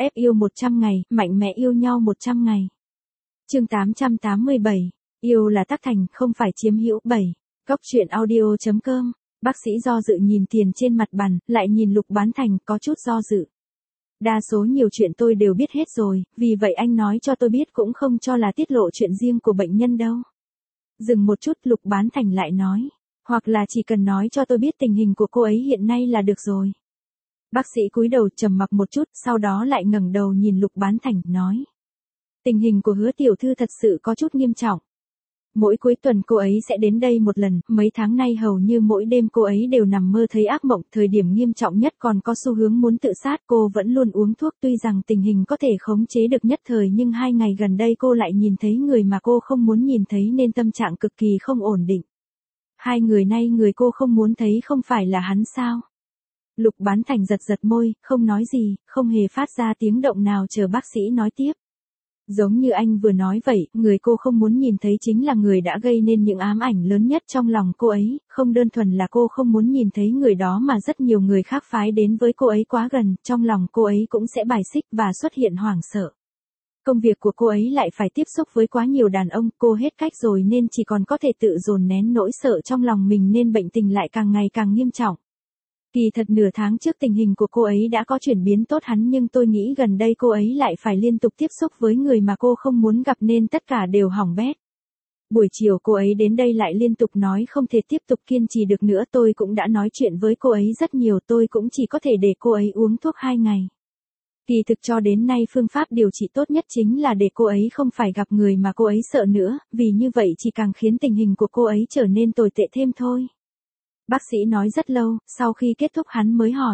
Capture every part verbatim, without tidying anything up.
ép yêu một trăm ngày, mạnh mẽ yêu nhau một trăm ngày. Chương tám trăm tám mươi bảy, yêu là tác thành, không phải chiếm hữu. bảy. Cóc truyện audio chấm com. Bác sĩ do dự nhìn tiền trên mặt bàn, lại nhìn Lục Bán Thành, có chút do dự. Đa số nhiều chuyện tôi đều biết hết rồi, vì vậy anh nói cho tôi biết cũng không cho là tiết lộ chuyện riêng của bệnh nhân đâu. Dừng một chút, Lục Bán Thành lại nói, hoặc là chỉ cần nói cho tôi biết tình hình của cô ấy hiện nay là được rồi. Bác sĩ cúi đầu trầm mặc một chút, sau đó lại ngẩng đầu nhìn Lục Bán Thành, nói. Tình hình của Hứa tiểu thư thật sự có chút nghiêm trọng. Mỗi cuối tuần cô ấy sẽ đến đây một lần, mấy tháng nay hầu như mỗi đêm cô ấy đều nằm mơ thấy ác mộng, thời điểm nghiêm trọng nhất còn có xu hướng muốn tự sát. Cô vẫn luôn uống thuốc, tuy rằng tình hình có thể khống chế được nhất thời, nhưng hai ngày gần đây cô lại nhìn thấy người mà cô không muốn nhìn thấy nên tâm trạng cực kỳ không ổn định. Hai người nay người cô không muốn thấy không phải là hắn sao? Lục Bán Thành giật giật môi, không nói gì, không hề phát ra tiếng động nào, chờ bác sĩ nói tiếp. Giống như anh vừa nói vậy, người cô không muốn nhìn thấy chính là người đã gây nên những ám ảnh lớn nhất trong lòng cô ấy, không đơn thuần là cô không muốn nhìn thấy người đó mà rất nhiều người khác phái đến với cô ấy quá gần, trong lòng cô ấy cũng sẽ bài xích và xuất hiện hoảng sợ. Công việc của cô ấy lại phải tiếp xúc với quá nhiều đàn ông, cô hết cách rồi nên chỉ còn có thể tự dồn nén nỗi sợ trong lòng mình nên bệnh tình lại càng ngày càng nghiêm trọng. Kỳ thật nửa tháng trước tình hình của cô ấy đã có chuyển biến tốt hắn, nhưng tôi nghĩ gần đây cô ấy lại phải liên tục tiếp xúc với người mà cô không muốn gặp nên tất cả đều hỏng bét. Buổi chiều cô ấy đến đây lại liên tục nói không thể tiếp tục kiên trì được nữa, tôi cũng đã nói chuyện với cô ấy rất nhiều, tôi cũng chỉ có thể để cô ấy uống thuốc hai ngày. Kỳ thực cho đến nay phương pháp điều trị tốt nhất chính là để cô ấy không phải gặp người mà cô ấy sợ nữa, vì như vậy chỉ càng khiến tình hình của cô ấy trở nên tồi tệ thêm thôi. Bác sĩ nói rất lâu, sau khi kết thúc hắn mới hỏi.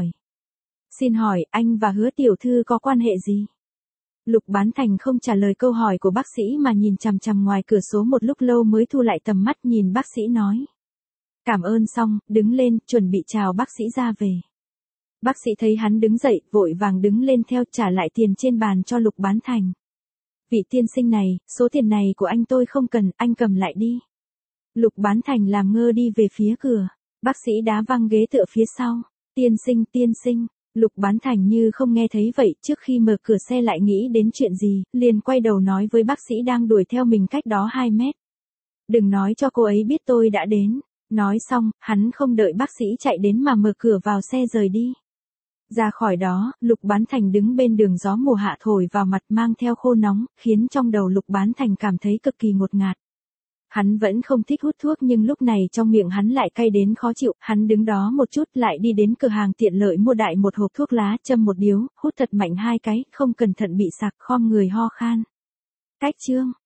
Xin hỏi, anh và Hứa tiểu thư có quan hệ gì? Lục Bán Thành không trả lời câu hỏi của bác sĩ mà nhìn chằm chằm ngoài cửa sổ một lúc lâu mới thu lại tầm mắt nhìn bác sĩ nói. Cảm ơn xong, đứng lên, chuẩn bị chào bác sĩ ra về. Bác sĩ thấy hắn đứng dậy, vội vàng đứng lên theo, trả lại tiền trên bàn cho Lục Bán Thành. Vị tiên sinh này, số tiền này của anh tôi không cần, anh cầm lại đi. Lục Bán Thành làm ngơ đi về phía cửa. Bác sĩ đá văng ghế tựa phía sau. Tiên sinh, tiên sinh. Lục Bán Thành như không nghe thấy vậy, trước khi mở cửa xe lại nghĩ đến chuyện gì, liền quay đầu nói với bác sĩ đang đuổi theo mình cách đó hai mét. Đừng nói cho cô ấy biết tôi đã đến. Nói xong, hắn không đợi bác sĩ chạy đến mà mở cửa vào xe rời đi. Ra khỏi đó, Lục Bán Thành đứng bên đường, gió mùa hạ thổi vào mặt mang theo khô nóng, khiến trong đầu Lục Bán Thành cảm thấy cực kỳ ngột ngạt. Hắn vẫn không thích hút thuốc nhưng lúc này trong miệng hắn lại cay đến khó chịu, hắn đứng đó một chút lại đi đến cửa hàng tiện lợi mua đại một hộp thuốc lá, châm một điếu, hút thật mạnh hai cái, không cẩn thận bị sặc, khom người ho khan. Cách chương